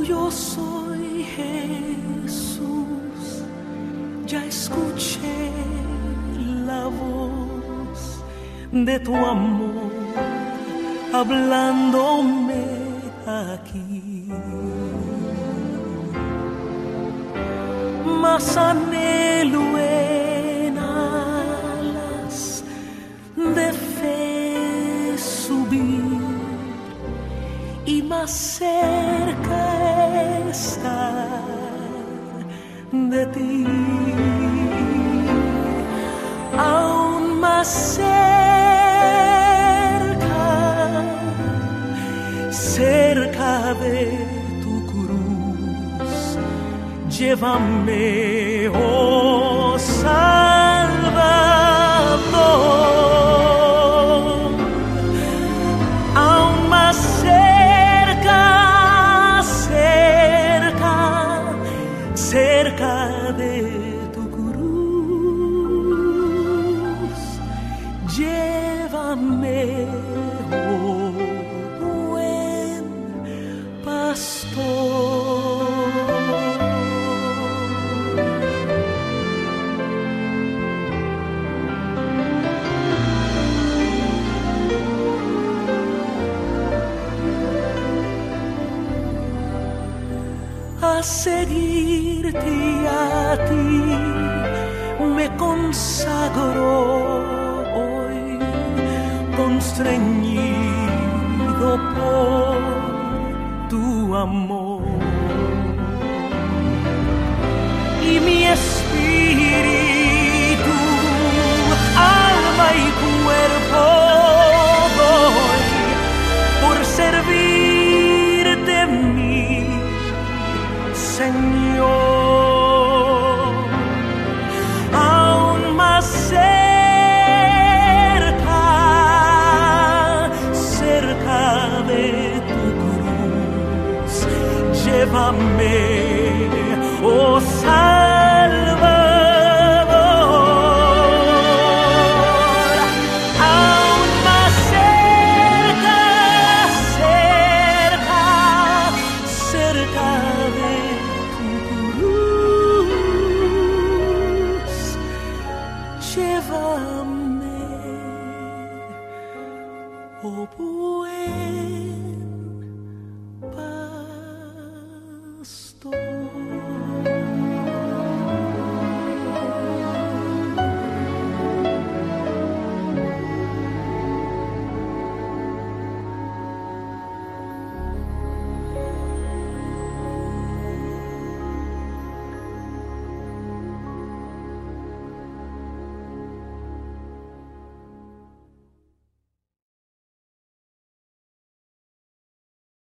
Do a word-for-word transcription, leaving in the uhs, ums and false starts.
Tuyo soy, Jesús, ya escuché la voz de tu amor hablándome aquí. Más anhelo en alas de fe subir y más cerca estar de ti, aún más cerca, cerca de tu cruz. Llévame, oh Salvador, aún más cerca, cerca, cerca de tu cruz. Llévame, oh buen pastor. A seguirte y a ti me consagro hoy, constreñido por tu amor. Y mi espíritu, alma y cuerpo doy por servirte mi Señor, aún más cerca, cerca de tu cruz. Llévame, oh Salvador, aún más cerca, cerca, cerca de llévame, oh buen